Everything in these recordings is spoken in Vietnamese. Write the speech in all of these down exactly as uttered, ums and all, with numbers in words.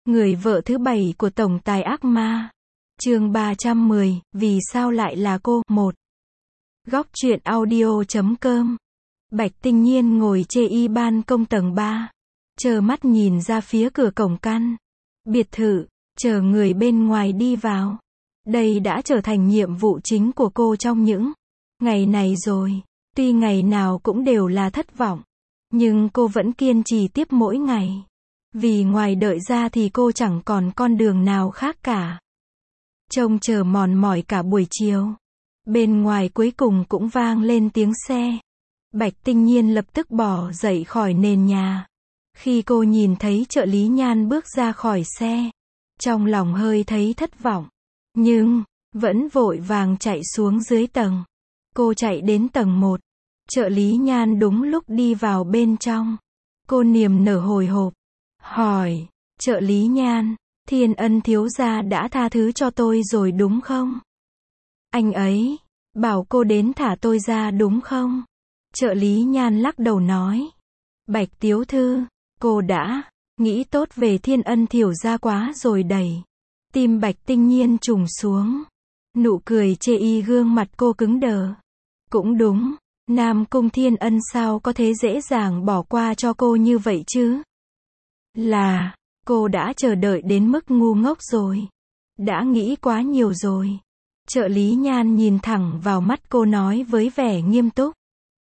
Người vợ thứ bảy của tổng tài ác ma. Chương ba trăm mười, vì sao lại là cô? một. Góc truyện audio chấm com. Bạch Tinh Nhiên ngồi chê y ban công tầng ba, chờ mắt nhìn ra phía cửa cổng căn biệt thự, chờ người bên ngoài đi vào. Đây đã trở thành nhiệm vụ chính của cô trong những ngày này rồi. Tuy ngày nào cũng đều là thất vọng, nhưng cô vẫn kiên trì tiếp mỗi ngày. Vì ngoài đợi ra thì cô chẳng còn con đường nào khác cả. Trông chờ mòn mỏi cả buổi chiều. Bên ngoài cuối cùng cũng vang lên tiếng xe. Bạch Tinh Nhiên lập tức bỏ dậy khỏi nền nhà. Khi cô nhìn thấy trợ lý Nhan bước ra khỏi xe, trong lòng hơi thấy thất vọng, nhưng vẫn vội vàng chạy xuống dưới tầng. Cô chạy đến tầng một. Trợ lý Nhan đúng lúc đi vào bên trong. Cô niềm nở hồi hộp, hỏi, trợ lý Nhan, Thiên Ân thiếu gia đã tha thứ cho tôi rồi đúng không? Anh ấy bảo cô đến thả tôi ra đúng không? Trợ lý Nhan lắc đầu nói, Bạch tiểu thư, cô đã nghĩ tốt về Thiên Ân thiếu gia quá rồi đẩy. Tim Bạch Tinh Nhiên trùng xuống. Nụ cười chê y gương mặt cô cứng đờ. Cũng đúng, Nam Cung Thiên Ân sao có thể dễ dàng bỏ qua cho cô như vậy chứ? Là, cô đã chờ đợi đến mức ngu ngốc rồi. Đã nghĩ quá nhiều rồi. Trợ lý Nhan nhìn thẳng vào mắt cô nói với vẻ nghiêm túc.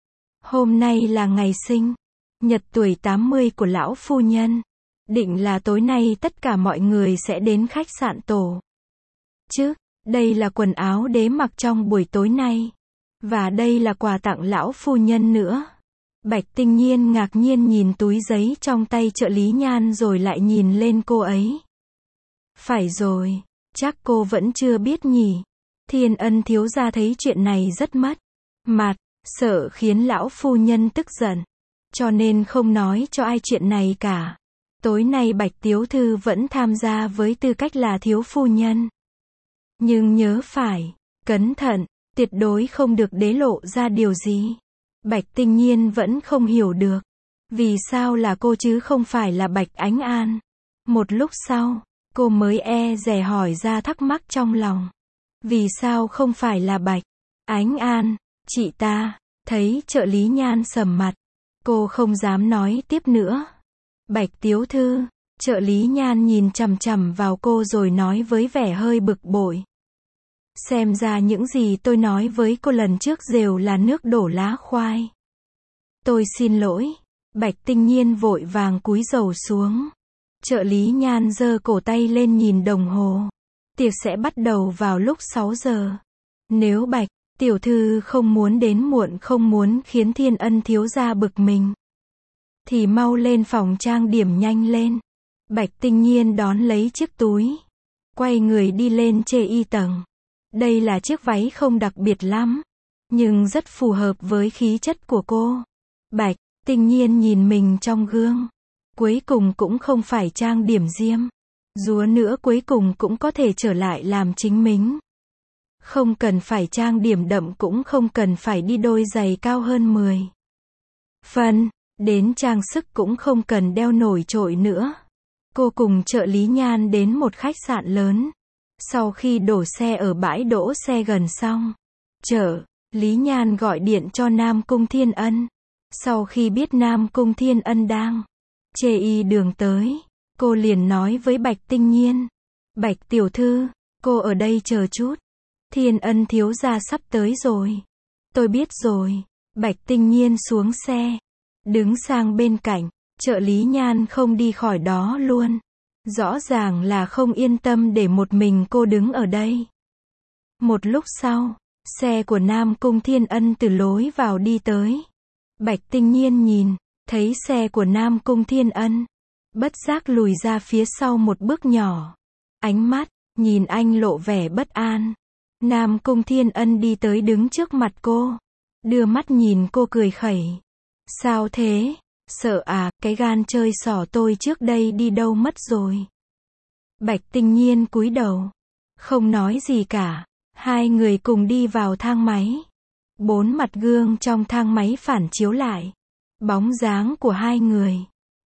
Hôm nay là ngày sinh nhật tuổi tám mươi của lão phu nhân. Định là tối nay tất cả mọi người sẽ đến khách sạn tổ chứ. Đây là quần áo đế mặc trong buổi tối nay. Và đây là quà tặng lão phu nhân nữa. Bạch Tinh Nhiên ngạc nhiên nhìn túi giấy trong tay trợ lý Nhan rồi lại nhìn lên cô ấy. Phải rồi, chắc cô vẫn chưa biết nhỉ. Thiên Ân thiếu gia thấy chuyện này rất mất mặt, sợ khiến lão phu nhân tức giận, cho nên không nói cho ai chuyện này cả. Tối nay Bạch tiểu thư vẫn tham gia với tư cách là thiếu phu nhân. Nhưng nhớ phải cẩn thận, tuyệt đối không được đế lộ ra điều gì. Bạch Tinh Nhiên vẫn không hiểu được. Vì sao là cô chứ không phải là Bạch Ánh An? Một lúc sau, cô mới e dè hỏi ra thắc mắc trong lòng. Vì sao không phải là Bạch Ánh An? Chị ta, thấy trợ lý Nhan sầm mặt. Cô không dám nói tiếp nữa. Bạch tiểu thư, trợ lý Nhan nhìn chằm chằm vào cô rồi nói với vẻ hơi bực bội. Xem ra những gì tôi nói với cô lần trước đều là nước đổ lá khoai. Tôi xin lỗi. Bạch Tinh Nhiên vội vàng cúi rầu xuống. Trợ lý Nhan giơ cổ tay lên nhìn đồng hồ. Tiệc sẽ bắt đầu vào lúc sáu giờ. Nếu Bạch tiểu thư không muốn đến muộn, không muốn khiến Thiên Ân thiếu gia bực mình, thì mau lên phòng trang điểm nhanh lên. Bạch Tinh Nhiên đón lấy chiếc túi, quay người đi lên chê y tầng. Đây là chiếc váy không đặc biệt lắm, nhưng rất phù hợp với khí chất của cô. Bạch Tinh Nhiên nhìn mình trong gương. Cuối cùng cũng không phải trang điểm diêm dúa nữa, cuối cùng cũng có thể trở lại làm chính mình. Không cần phải trang điểm đậm, cũng không cần phải đi đôi giày cao hơn mười phân. Đến trang sức cũng không cần đeo nổi trội nữa. Cô cùng trợ lý Nhan đến một khách sạn lớn. Sau khi đổ xe ở bãi đỗ xe gần xong, trợ lý Nhan gọi điện cho Nam Cung Thiên Ân. Sau khi biết Nam Cung Thiên Ân đang chê y đường tới, cô liền nói với Bạch Tinh Nhiên. Bạch tiểu thư, cô ở đây chờ chút. Thiên Ân thiếu gia sắp tới rồi. Tôi biết rồi. Bạch Tinh Nhiên xuống xe, đứng sang bên cạnh. Trợ lý Nhan không đi khỏi đó luôn. Rõ ràng là không yên tâm để một mình cô đứng ở đây. Một lúc sau, xe của Nam Cung Thiên Ân từ lối vào đi tới. Bạch Tinh Nhiên nhìn thấy xe của Nam Cung Thiên Ân, bất giác lùi ra phía sau một bước nhỏ. Ánh mắt nhìn anh lộ vẻ bất an. Nam Cung Thiên Ân đi tới đứng trước mặt cô, đưa mắt nhìn cô cười khẩy. Sao thế? Sợ à? Cái gan chơi xỏ tôi trước đây đi đâu mất rồi? Bạch Tinh Nhiên cúi đầu, không nói gì cả. Hai người cùng đi vào thang máy. Bốn mặt gương trong thang máy phản chiếu lại bóng dáng của hai người.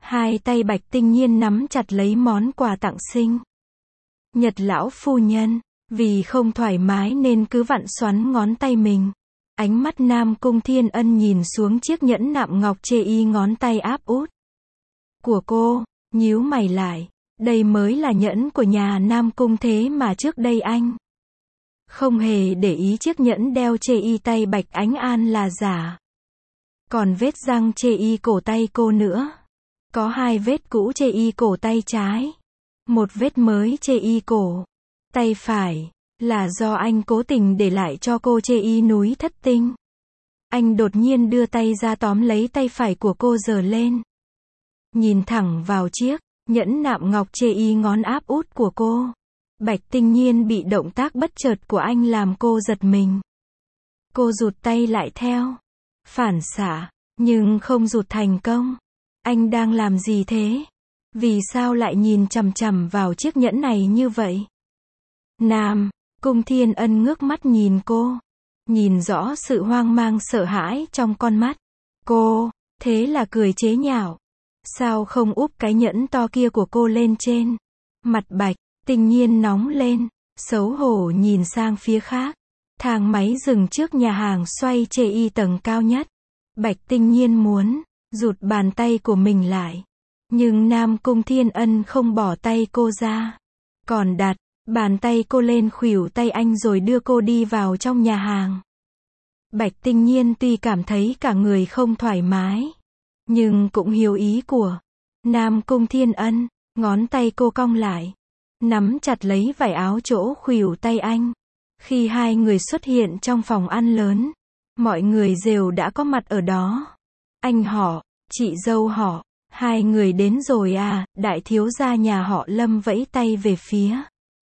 Hai tay Bạch Tinh Nhiên nắm chặt lấy món quà tặng sinh nhật lão phu nhân, vì không thoải mái nên cứ vặn xoắn ngón tay mình. Ánh mắt Nam Cung Thiên Ân nhìn xuống chiếc nhẫn nạm ngọc chê y ngón tay áp út của cô, nhíu mày lại. Đây mới là nhẫn của nhà Nam Cung thế mà trước đây anh không hề để ý chiếc nhẫn đeo chê y tay Bạch Ánh An là giả. Còn vết răng chê y cổ tay cô nữa. Có hai vết cũ chê y cổ tay trái. Một vết mới chê y cổ tay phải. Là do anh cố tình để lại cho cô chê y núi thất tinh. Anh đột nhiên đưa tay ra tóm lấy tay phải của cô giở lên. Nhìn thẳng vào chiếc nhẫn nạm ngọc chê y ngón áp út của cô. Bạch Tinh Nhiên bị động tác bất chợt của anh làm cô giật mình. Cô rụt tay lại theo phản xạ, nhưng không rụt thành công. Anh đang làm gì thế? Vì sao lại nhìn chằm chằm vào chiếc nhẫn này như vậy? Nam Cung Thiên Ân ngước mắt nhìn cô. Nhìn rõ sự hoang mang sợ hãi trong con mắt cô. Thế là cười chế nhạo. Sao không úp cái nhẫn to kia của cô lên trên? Mặt Bạch Tinh Nhiên nóng lên, xấu hổ nhìn sang phía khác. Thang máy dừng trước nhà hàng xoay chê y tầng cao nhất. Bạch Tinh Nhiên muốn rụt bàn tay của mình lại. Nhưng Nam Cung Thiên Ân không bỏ tay cô ra. Còn đặt bàn tay cô lên khuỷu tay anh rồi đưa cô đi vào trong nhà hàng. Bạch Tinh Nhiên tuy cảm thấy cả người không thoải mái, nhưng cũng hiểu ý của Nam Cung Thiên Ân. Ngón tay cô cong lại, nắm chặt lấy vải áo chỗ khuỷu tay anh. Khi hai người xuất hiện trong phòng ăn lớn, mọi người đều đã có mặt ở đó. Anh họ, chị dâu họ, hai người đến rồi à? Đại thiếu gia nhà họ Lâm vẫy tay về phía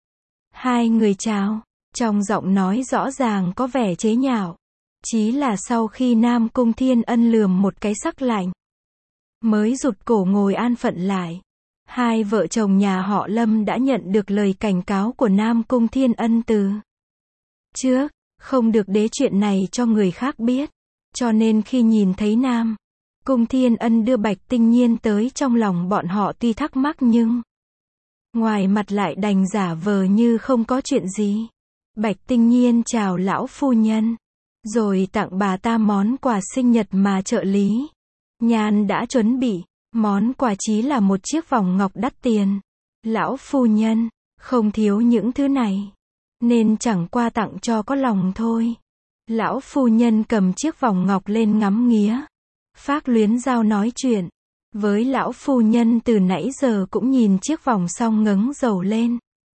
hai người chào, trong giọng nói rõ ràng có vẻ chế nhạo. Chí là sau khi Nam Cung Thiên Ân lườm một cái sắc lạnh, mới rụt cổ ngồi an phận lại. Hai vợ chồng nhà họ Lâm đã nhận được lời cảnh cáo của Nam Cung Thiên Ân từ trước, không được đế chuyện này cho người khác biết. Cho nên khi nhìn thấy Nam Cung Thiên Ân đưa Bạch Tinh Nhiên tới, trong lòng bọn họ tuy thắc mắc nhưng ngoài mặt lại đành giả vờ như không có chuyện gì. Bạch Tinh Nhiên chào lão phu nhân, rồi tặng bà ta món quà sinh nhật mà trợ lý Nhan đã chuẩn bị. Món quà chí là một chiếc vòng ngọc đắt tiền. Lão phu nhân không thiếu những thứ này, nên chẳng qua tặng cho có lòng thôi. Lão phu nhân cầm chiếc vòng ngọc lên ngắm nghía. Phác Luyến Giao nói chuyện với lão phu nhân từ nãy giờ cũng nhìn chiếc vòng xong ngẩng đầu lên,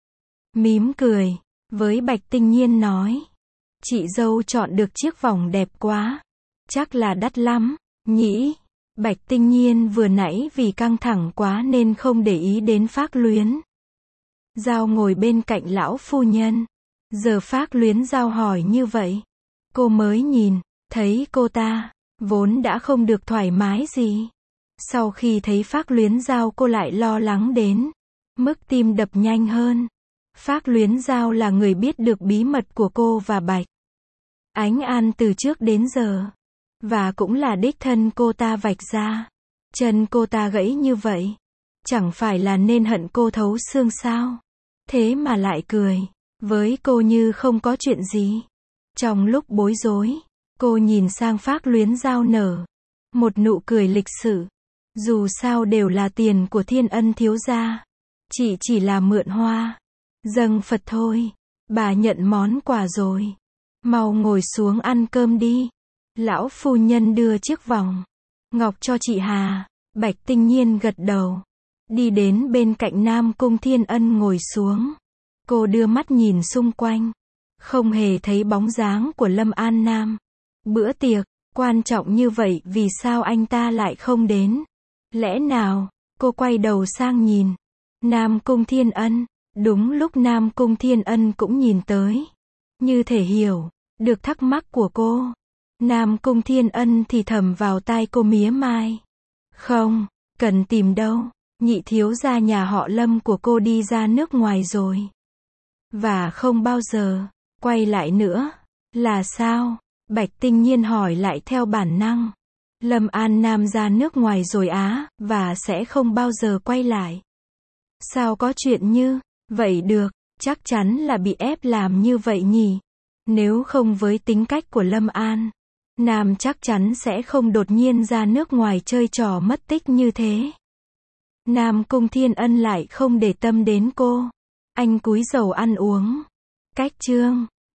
mím cười với Bạch Tinh Nhiên nói: chị dâu chọn được chiếc vòng đẹp quá, chắc là đắt lắm nhỉ? Bạch Tinh Nhiên vừa nãy vì căng thẳng quá nên không để ý đến Phác Luyến Giao ngồi bên cạnh lão phu nhân. Giờ Phác Luyến Giao hỏi như vậy, cô mới nhìn thấy cô ta vốn đã không được thoải mái gì. Sau khi thấy Phác Luyến Giao cô lại lo lắng đến mức tim đập nhanh hơn. Phác Luyến Giao là người biết được bí mật của cô và Bạch Ánh An từ trước đến giờ, và cũng là đích thân cô ta vạch ra. Chân cô ta gãy như vậy, chẳng phải là nên hận cô thấu xương sao? Thế mà lại cười với cô như không có chuyện gì. Trong lúc bối rối, cô nhìn sang Phác Luyến Giao nở một nụ cười lịch sự. Dù sao đều là tiền của Thiên Ân thiếu gia, chị chỉ là mượn hoa dâng Phật thôi. Bà nhận món quà rồi, mau ngồi xuống ăn cơm đi. Lão phu nhân đưa chiếc vòng ngọc cho chị Hà. Bạch Tinh Nhiên gật đầu, đi đến bên cạnh Nam Cung Thiên Ân ngồi xuống. Cô đưa mắt nhìn xung quanh, không hề thấy bóng dáng của Lâm An Nam. Bữa tiệc quan trọng như vậy vì sao anh ta lại không đến? Lẽ nào? Cô quay đầu sang nhìn Nam Cung Thiên Ân. Đúng lúc Nam Cung Thiên Ân cũng nhìn tới, như thể hiểu được thắc mắc của cô. Nam Cung Thiên Ân thì thầm vào tai cô mía mai: không cần tìm đâu, nhị thiếu gia nhà họ Lâm của cô đi ra nước ngoài rồi, và không bao giờ quay lại nữa. Là sao? Bạch Tinh Nhiên hỏi lại theo bản năng. Lâm An Nam ra nước ngoài rồi á, và sẽ không bao giờ quay lại. Sao có chuyện như vậy được, chắc chắn là bị ép làm như vậy nhỉ. Nếu không với tính cách của Lâm An, Nam chắc chắn sẽ không đột nhiên ra nước ngoài chơi trò mất tích như thế. Nam Cung Thiên Ân lại không để tâm đến cô. Anh cúi đầu ăn uống. Cách chương